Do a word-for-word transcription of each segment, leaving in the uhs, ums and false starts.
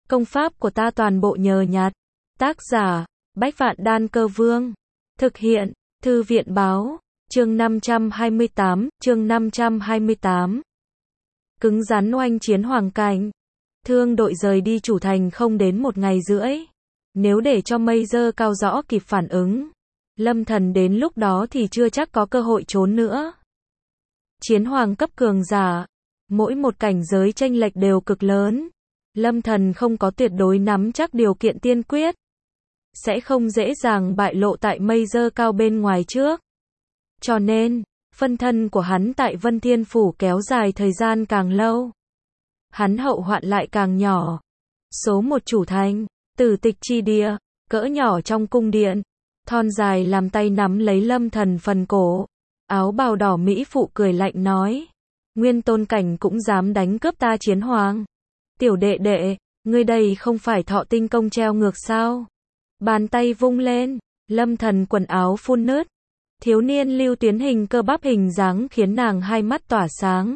Công pháp của ta toàn bộ nhờ nhặt. Tác giả, Bách Vạn Đan Cơ Vương. Thực hiện, Thư viện Báo. Chương năm trăm hai mươi tám, chương năm trăm hai mươi tám. Cứng rắn oanh chiến hoàng cảnh. Thương đội rời đi chủ thành không đến một ngày rưỡi. Nếu để cho mây dơ cao rõ kịp phản ứng, Lâm Thần đến lúc đó thì chưa chắc có cơ hội trốn nữa. Chiến hoàng cấp cường giả, mỗi một cảnh giới chênh lệch đều cực lớn. Lâm Thần không có tuyệt đối nắm chắc điều kiện tiên quyết, sẽ không dễ dàng bại lộ tại mây dơ cao bên ngoài trước. Cho nên, phân thân của hắn tại Vân Thiên Phủ kéo dài thời gian càng lâu, hắn hậu hoạn lại càng nhỏ. Số một chủ thành, Tử Tịch chi địa, cỡ nhỏ trong cung điện, thon dài làm tay nắm lấy Lâm Thần phần cổ. Áo bào đỏ mỹ phụ cười lạnh nói, nguyên tôn cảnh cũng dám đánh cướp ta chiến hoàng. Tiểu đệ đệ, ngươi đây không phải thọ tinh công treo ngược sao? Bàn tay vung lên, Lâm Thần quần áo phun nứt. Thiếu niên lưu tuyến hình cơ bắp hình dáng khiến nàng hai mắt tỏa sáng.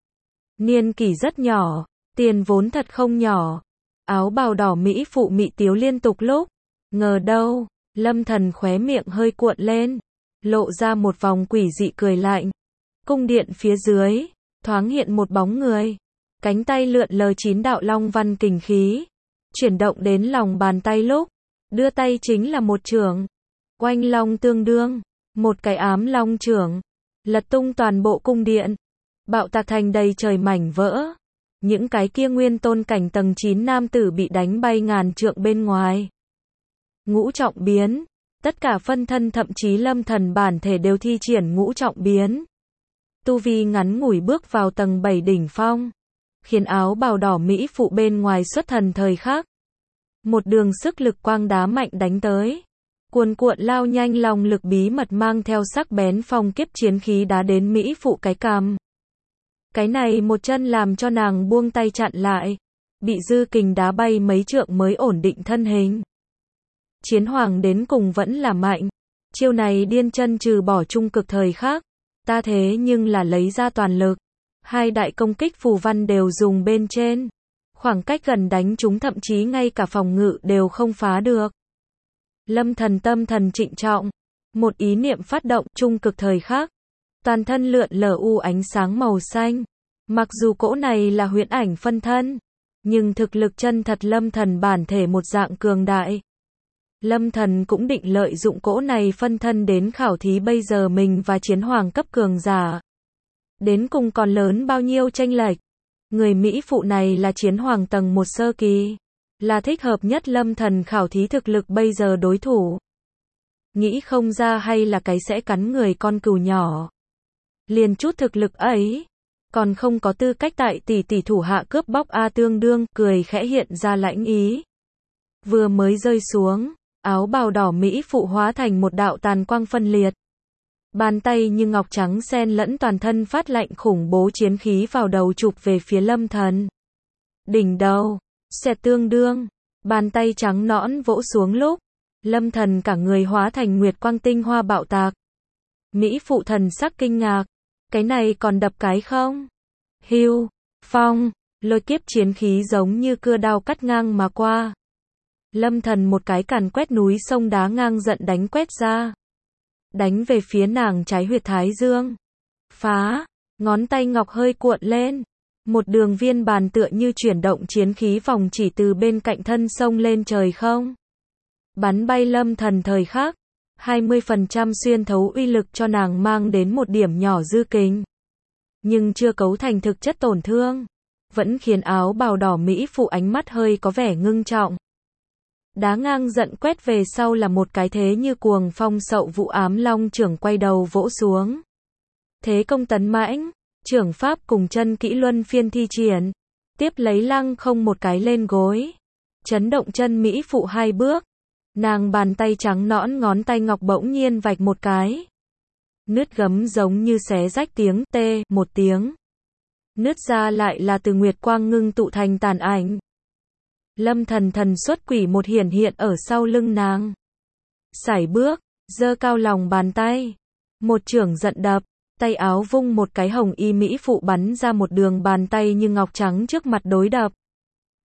Niên kỷ rất nhỏ, tiền vốn thật không nhỏ. Áo bào đỏ mỹ phụ mị tiếu liên tục lúc. Ngờ đâu, Lâm Thần khóe miệng hơi cuộn lên, lộ ra một vòng quỷ dị cười lạnh. Cung điện phía dưới, thoáng hiện một bóng người. Cánh tay lượn lờ chín đạo long văn kình khí, chuyển động đến lòng bàn tay lúc, đưa tay chính là một chưởng. Oanh long tương đương, một cái ám long chưởng, lật tung toàn bộ cung điện, bạo tạc thành đầy trời mảnh vỡ. Những cái kia nguyên tôn cảnh tầng chín nam tử bị đánh bay ngàn trượng bên ngoài. Ngũ trọng biến, tất cả phân thân thậm chí Lâm Thần bản thể đều thi triển ngũ trọng biến. Tu vi ngắn ngủi bước vào tầng bảy đỉnh phong, khiến áo bào đỏ mỹ phụ bên ngoài xuất thần thời khắc. Một đường sức lực quang đá mạnh đánh tới, cuồn cuộn lao nhanh, lòng lực bí mật mang theo sắc bén phong kiếp chiến khí đá đến mỹ phụ cái cằm. Cái này một chân làm cho nàng buông tay chặn lại, bị dư kình đá bay mấy trượng mới ổn định thân hình. Chiến hoàng đến cùng vẫn là mạnh, chiêu này điên chân trừ bỏ trung cực thời khắc, ta thế nhưng là lấy ra toàn lực. Hai đại công kích phù văn đều dùng bên trên, khoảng cách gần đánh chúng thậm chí ngay cả phòng ngự đều không phá được. Lâm Thần tâm thần trịnh trọng, một ý niệm phát động, trung cực thời khắc, toàn thân lượn lờ u ánh sáng màu xanh. Mặc dù cỗ này là huyễn ảnh phân thân, nhưng thực lực chân thật Lâm Thần bản thể một dạng cường đại. Lâm Thần cũng định lợi dụng cỗ này phân thân đến khảo thí bây giờ mình và chiến hoàng cấp cường giả. Đến cùng còn lớn bao nhiêu chênh lệch. Người mỹ phụ này là chiến hoàng tầng một sơ kỳ, là thích hợp nhất Lâm Thần khảo thí thực lực bây giờ đối thủ. Nghĩ không ra hay là cái sẽ cắn người con cừu nhỏ. Liền chút thực lực ấy, còn không có tư cách tại tỷ tỷ thủ hạ cướp bóc a tương đương, cười khẽ hiện ra lãnh ý. Vừa mới rơi xuống, áo bào đỏ mỹ phụ hóa thành một đạo tàn quang phân liệt. Bàn tay như ngọc trắng xen lẫn toàn thân phát lạnh khủng bố chiến khí vào đầu chụp về phía Lâm Thần. Đỉnh đầu, xẹt tương đương, bàn tay trắng nõn vỗ xuống lúc, Lâm Thần cả người hóa thành nguyệt quang tinh hoa bạo tạc. Mỹ phụ thần sắc kinh ngạc, cái này còn đập cái không? Hưu, phong, lôi kiếp chiến khí giống như cưa đao cắt ngang mà qua. Lâm Thần một cái càn quét núi sông đá ngang giận đánh quét ra, đánh về phía nàng trái huyệt thái dương. Phá, ngón tay ngọc hơi cuộn lên, một đường viên bàn tựa như chuyển động chiến khí vòng chỉ từ bên cạnh thân sông lên trời không. Bắn bay Lâm Thần thời khắc, hai mươi phần trăm xuyên thấu uy lực cho nàng mang đến một điểm nhỏ dư kình, nhưng chưa cấu thành thực chất tổn thương, vẫn khiến áo bào đỏ mỹ phụ ánh mắt hơi có vẻ ngưng trọng. Đá ngang giận quét về sau là một cái thế như cuồng phong sậu vũ ám long chưởng quay đầu vỗ xuống. Thế công tấn mãnh, chưởng pháp cùng chân kỹ luân phiên thi triển, tiếp lấy lăng không một cái lên gối, chấn động chân mỹ phụ hai bước. Nàng bàn tay trắng nõn ngón tay ngọc bỗng nhiên vạch một cái. Nứt gấm giống như xé rách tiếng tê một tiếng. Nứt ra lại là từ nguyệt quang ngưng tụ thành tàn ảnh. Lâm Thần thần xuất quỷ một hiển hiện ở sau lưng nàng. Sải bước, giơ cao lòng bàn tay, một chưởng giận đập, tay áo vung một cái hồng y mỹ phụ bắn ra một đường bàn tay như ngọc trắng trước mặt đối đập.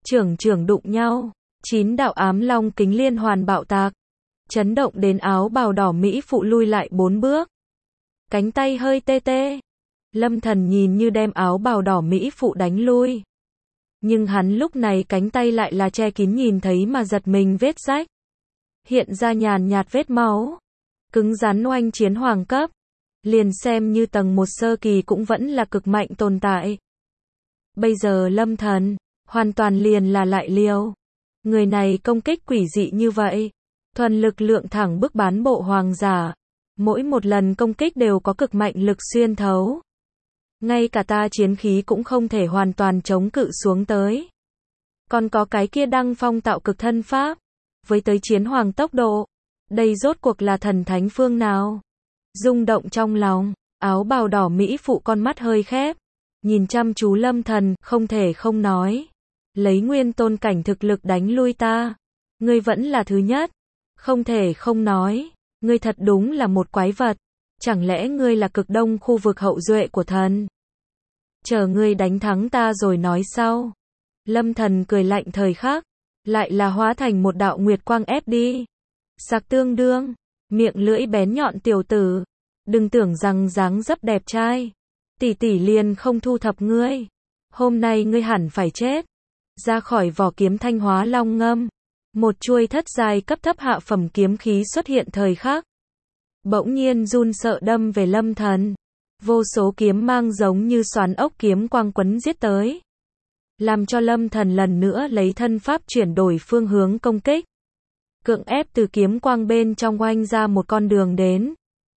trưởng trưởng đụng nhau, chín đạo ám long kính liên hoàn bạo tạc, chấn động đến áo bào đỏ Mỹ phụ lui lại bốn bước. Cánh tay hơi tê tê. Lâm Thần nhìn như đem áo bào đỏ Mỹ phụ đánh lui. Nhưng hắn lúc này cánh tay lại là che kín nhìn thấy mà giật mình vết rách. Hiện ra nhàn nhạt vết máu. Cứng rắn oanh chiến hoàng cấp. Liền xem như tầng một sơ kỳ cũng vẫn là cực mạnh tồn tại. Bây giờ Lâm Thần, hoàn toàn liền là lại liều. Người này công kích quỷ dị như vậy. Thuần lực lượng thẳng bức bán bộ hoàng giả. Mỗi một lần công kích đều có cực mạnh lực xuyên thấu. Ngay cả ta chiến khí cũng không thể hoàn toàn chống cự xuống tới. Còn có cái kia đăng phong tạo cực thân pháp. Với tới chiến hoàng tốc độ. Đây rốt cuộc là thần thánh phương nào? Rung động trong lòng, áo bào đỏ Mỹ phụ con mắt hơi khép. Nhìn chăm chú Lâm Thần, không thể không nói. Lấy nguyên tôn cảnh thực lực đánh lui ta. Ngươi vẫn là thứ nhất. Không thể không nói. Ngươi thật đúng là một quái vật. Chẳng lẽ ngươi là cực đông khu vực hậu duệ của thần? Chờ ngươi đánh thắng ta rồi nói sau. Lâm Thần cười lạnh thời khắc. Lại là hóa thành một đạo nguyệt quang ép đi. Sặc tương đương. Miệng lưỡi bén nhọn tiểu tử. Đừng tưởng rằng dáng dấp đẹp trai. Tỷ tỷ liền không thu thập ngươi. Hôm nay ngươi hẳn phải chết. Ra khỏi vỏ kiếm thanh hóa long ngâm. Một chuôi thất giai cấp thấp hạ phẩm kiếm khí xuất hiện thời khắc. Bỗng nhiên run sợ đâm về Lâm Thần. Vô số kiếm mang giống như xoắn ốc kiếm quang quấn giết tới. Làm cho Lâm Thần lần nữa lấy thân pháp chuyển đổi phương hướng công kích. Cưỡng ép từ kiếm quang bên trong oanh ra một con đường đến.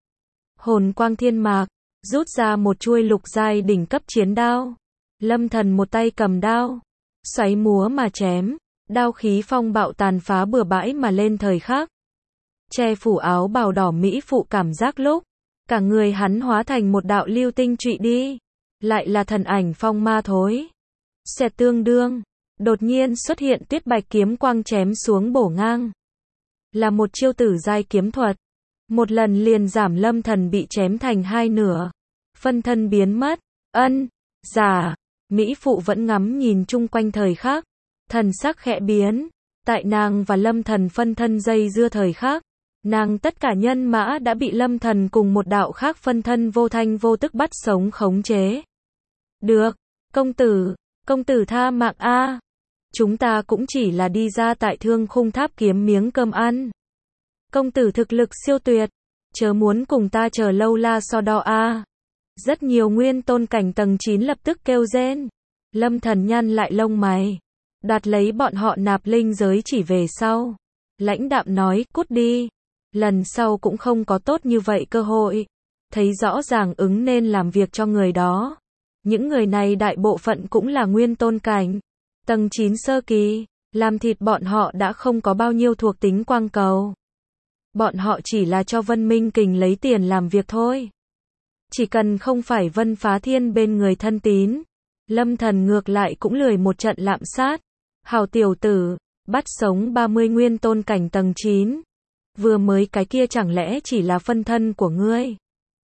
Hồn quang thiên mạc, rút ra một chuôi lục giai đỉnh cấp chiến đao. Lâm Thần một tay cầm đao, xoáy múa mà chém, đao khí phong bạo tàn phá bừa bãi mà lên thời khắc. Che phủ áo bào đỏ Mỹ phụ cảm giác lúc, cả người hắn hóa thành một đạo lưu tinh trụy đi. Lại là thần ảnh phong ma thối. Xẹt tương đương, đột nhiên xuất hiện tuyết bạch kiếm quang chém xuống bổ ngang. Là một chiêu tử giai kiếm thuật. Một lần liền giảm Lâm Thần bị chém thành hai nửa. Phân thân biến mất. Ân, giả. Mỹ phụ vẫn ngắm nhìn chung quanh thời khắc. Thần sắc khẽ biến. Tại nàng và Lâm Thần phân thân dây dưa thời khắc. Nàng tất cả nhân mã đã bị Lâm Thần cùng một đạo khác phân thân vô thanh vô tức bắt sống khống chế. Được, công tử, công tử tha mạng a. Chúng ta cũng chỉ là đi ra tại Thương Khung Tháp kiếm miếng cơm ăn. Công tử thực lực siêu tuyệt, chớ muốn cùng ta chờ lâu la so đo a. Rất nhiều nguyên tôn cảnh tầng chín lập tức kêu rên. Lâm Thần nhăn lại lông mày, đoạt lấy bọn họ nạp linh giới chỉ về sau. Lãnh đạm nói, cút đi. Lần sau cũng không có tốt như vậy cơ hội. Thấy rõ ràng ứng nên làm việc cho người đó. Những người này đại bộ phận cũng là nguyên tôn cảnh. Tầng chín sơ kỳ, làm thịt bọn họ đã không có bao nhiêu thuộc tính quang cầu. Bọn họ chỉ là cho Vân Minh Kình lấy tiền làm việc thôi. Chỉ cần không phải Vân Phá Thiên bên người thân tín. Lâm Thần ngược lại cũng lười một trận lạm sát. Hào tiểu tử, bắt sống ba mươi nguyên tôn cảnh tầng chín. Vừa mới cái kia chẳng lẽ chỉ là phân thân của ngươi?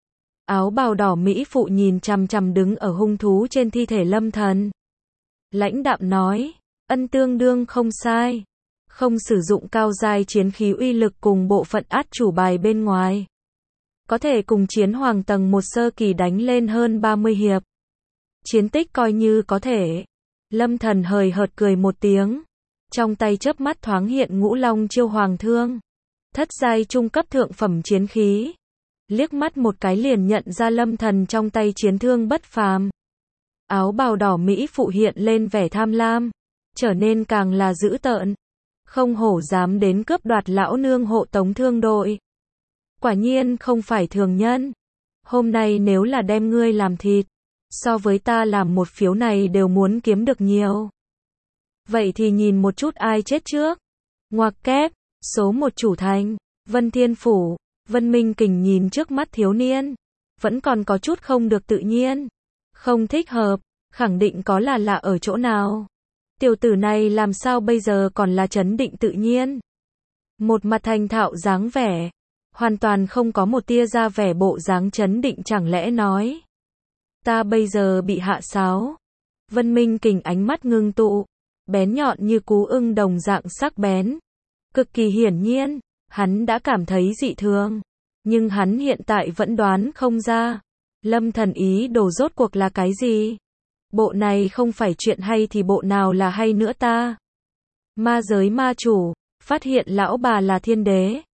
Áo bào đỏ Mỹ phụ nhìn chằm chằm đứng ở hung thú trên thi thể Lâm Thần. Lãnh đạm nói, ân tương đương không sai. Không sử dụng cao giai chiến khí uy lực cùng bộ phận át chủ bài bên ngoài. Có thể cùng chiến hoàng tầng một sơ kỳ đánh lên hơn ba mươi hiệp. Chiến tích coi như có thể. Lâm Thần hời hợt cười một tiếng. Trong tay chớp mắt thoáng hiện ngũ long chiêu hoàng thương. Thất giai trung cấp thượng phẩm chiến khí. Liếc mắt một cái liền nhận ra Lâm Thần trong tay chiến thương bất phàm. Áo bào đỏ Mỹ phụ hiện lên vẻ tham lam. Trở nên càng là dữ tợn. Không hổ dám đến cướp đoạt lão nương hộ tống thương đội. Quả nhiên không phải thường nhân. Hôm nay nếu là đem ngươi làm thịt, so với ta làm một phiếu này đều muốn kiếm được nhiều. Vậy thì nhìn một chút ai chết trước. Ngoặc kép, số một chủ thành, Vân Thiên Phủ, Vân Minh Kình nhìn trước mắt thiếu niên. Vẫn còn có chút không được tự nhiên. Không thích hợp, khẳng định có là lạ ở chỗ nào. Tiểu tử này làm sao bây giờ còn là trấn định tự nhiên. Một mặt thành thạo dáng vẻ. Hoàn toàn không có một tia ra vẻ bộ dáng trấn định chẳng lẽ nói. Ta bây giờ bị hạ sáo. Vân Minh Kình ánh mắt ngưng tụ. bén nhọn như cú ưng đồng dạng sắc bén. Cực kỳ hiển nhiên, hắn đã cảm thấy dị thường, nhưng hắn hiện tại vẫn đoán không ra. Lâm Thần ý đồ rốt cuộc là cái gì? Bộ này không phải chuyện hay thì bộ nào là hay nữa ta? Ma giới ma chủ, phát hiện lão bà là thiên đế.